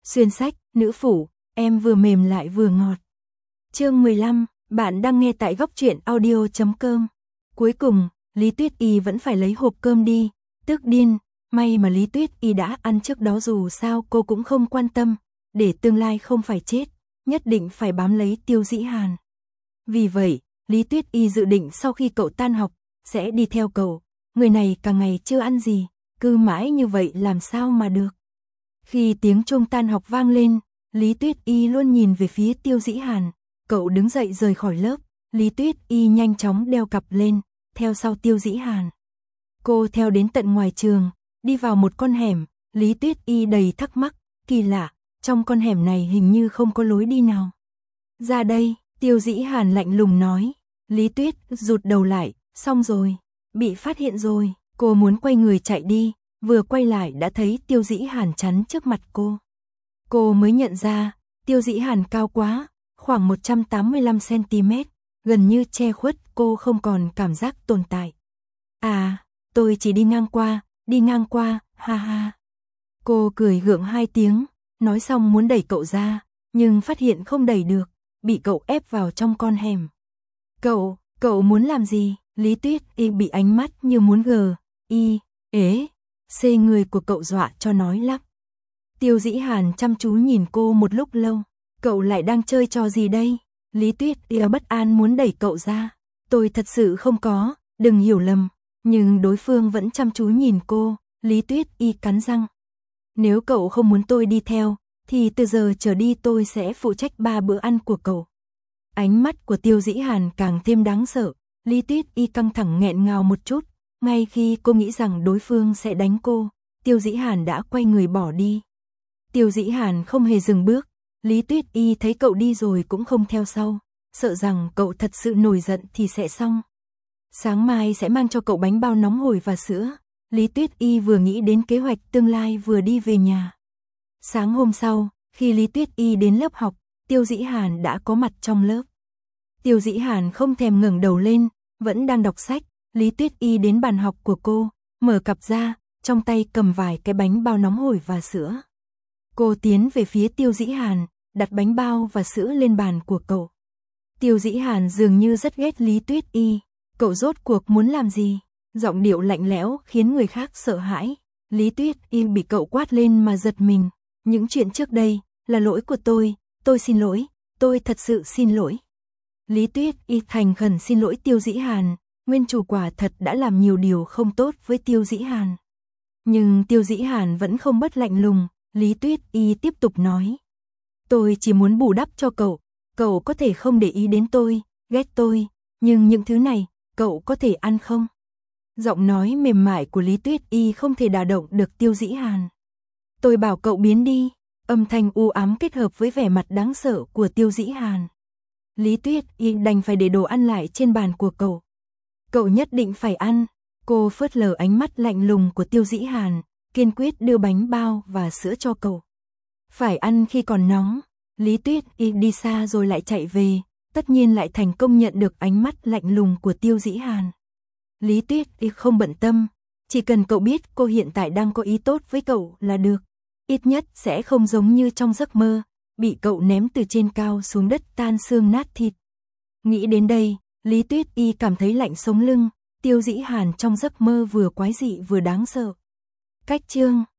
Xuyên sách, nữ phủ, em vừa mềm lại vừa ngọt. Chương 15, bạn đang nghe tại góc truyện audio.com. Cuối cùng, Lý Tuyết Y vẫn phải lấy hộp cơm đi, tức điên, may mà Lý Tuyết Y đã ăn trước đó, dù sao cô cũng không quan tâm, để tương lai không phải chết, nhất định phải bám lấy Tiêu Dĩ Hàn. Vì vậy, Lý Tuyết Y dự định sau khi cậu tan học, sẽ đi theo cậu, người này cả ngày chưa ăn gì, cứ mãi như vậy làm sao mà được. Khi tiếng chuông tan học vang lên, Lý Tuyết Y luôn nhìn về phía Tiêu Dĩ Hàn, cậu đứng dậy rời khỏi lớp, Lý Tuyết Y nhanh chóng đeo cặp lên, theo sau Tiêu Dĩ Hàn. Cô theo đến tận ngoài trường, đi vào một con hẻm, Lý Tuyết Y đầy thắc mắc, kỳ lạ, trong con hẻm này hình như không có lối đi nào. Ra đây, Tiêu Dĩ Hàn lạnh lùng nói, Lý Tuyết rụt đầu lại, xong rồi, bị phát hiện rồi, cô muốn quay người chạy đi, vừa quay lại đã thấy Tiêu Dĩ Hàn chắn trước mặt cô. Cô mới nhận ra, Tiêu Dĩ Hàn cao quá, khoảng 185cm, gần như che khuất cô không còn cảm giác tồn tại. À, tôi chỉ đi ngang qua, ha ha. Cô cười gượng hai tiếng, nói xong muốn đẩy cậu ra, nhưng phát hiện không đẩy được, bị cậu ép vào trong con hẻm. Cậu muốn làm gì? Lý Tuyết Y bị ánh mắt như muốn xê người của cậu dọa cho nói lắp. Tiêu Dĩ Hàn chăm chú nhìn cô một lúc lâu, cậu lại đang chơi trò gì đây? Lý Tuyết Y bất an muốn đẩy cậu ra, tôi thật sự không có, đừng hiểu lầm, nhưng đối phương vẫn chăm chú nhìn cô, Lý Tuyết Y cắn răng. Nếu cậu không muốn tôi đi theo, thì từ giờ trở đi tôi sẽ phụ trách 3 bữa ăn của cậu. Ánh mắt của Tiêu Dĩ Hàn càng thêm đáng sợ, Lý Tuyết Y căng thẳng nghẹn ngào một chút, ngay khi cô nghĩ rằng đối phương sẽ đánh cô, Tiêu Dĩ Hàn đã quay người bỏ đi. Tiêu Dĩ Hàn không hề dừng bước, Lý Tuyết Y thấy cậu đi rồi cũng không theo sau, sợ rằng cậu thật sự nổi giận thì sẽ xong. Sáng mai sẽ mang cho cậu bánh bao nóng hổi và sữa, Lý Tuyết Y vừa nghĩ đến kế hoạch tương lai vừa đi về nhà. Sáng hôm sau, khi Lý Tuyết Y đến lớp học, Tiêu Dĩ Hàn đã có mặt trong lớp. Tiêu Dĩ Hàn không thèm ngẩng đầu lên, vẫn đang đọc sách, Lý Tuyết Y đến bàn học của cô, mở cặp ra, trong tay cầm vài cái bánh bao nóng hổi và sữa. Cô tiến về phía Tiêu Dĩ Hàn, đặt bánh bao và sữa lên bàn của cậu. Tiêu Dĩ Hàn dường như rất ghét Lý Tuyết Y, cậu rốt cuộc muốn làm gì? Giọng điệu lạnh lẽo khiến người khác sợ hãi. Lý Tuyết Y bị cậu quát lên mà giật mình. Những chuyện trước đây là lỗi của tôi xin lỗi, tôi thật sự xin lỗi. Lý Tuyết Y thành khẩn xin lỗi Tiêu Dĩ Hàn, nguyên chủ quả thật đã làm nhiều điều không tốt với Tiêu Dĩ Hàn. Nhưng Tiêu Dĩ Hàn vẫn không bớt lạnh lùng, Lý Tuyết Y tiếp tục nói. Tôi chỉ muốn bù đắp cho cậu có thể không để ý đến tôi, ghét tôi, nhưng những thứ này, cậu có thể ăn không? Giọng nói mềm mại của Lý Tuyết Y không thể đả động được Tiêu Dĩ Hàn. Tôi bảo cậu biến đi, âm thanh u ám kết hợp với vẻ mặt đáng sợ của Tiêu Dĩ Hàn. Lý Tuyết Y đành phải để đồ ăn lại trên bàn của cậu. Cậu nhất định phải ăn, cô phớt lờ ánh mắt lạnh lùng của Tiêu Dĩ Hàn, kiên quyết đưa bánh bao và sữa cho cậu. Phải ăn khi còn nóng, Lý Tuyết Y đi xa rồi lại chạy về, tất nhiên lại thành công nhận được ánh mắt lạnh lùng của Tiêu Dĩ Hàn. Lý Tuyết Y không bận tâm, chỉ cần cậu biết cô hiện tại đang có ý tốt với cậu là được. Ít nhất sẽ không giống như trong giấc mơ, bị cậu ném từ trên cao xuống đất tan xương nát thịt. Nghĩ đến đây, Lý Tuyết Y cảm thấy lạnh sống lưng, Tiêu Dĩ Hàn trong giấc mơ vừa quái dị vừa đáng sợ. Cách chương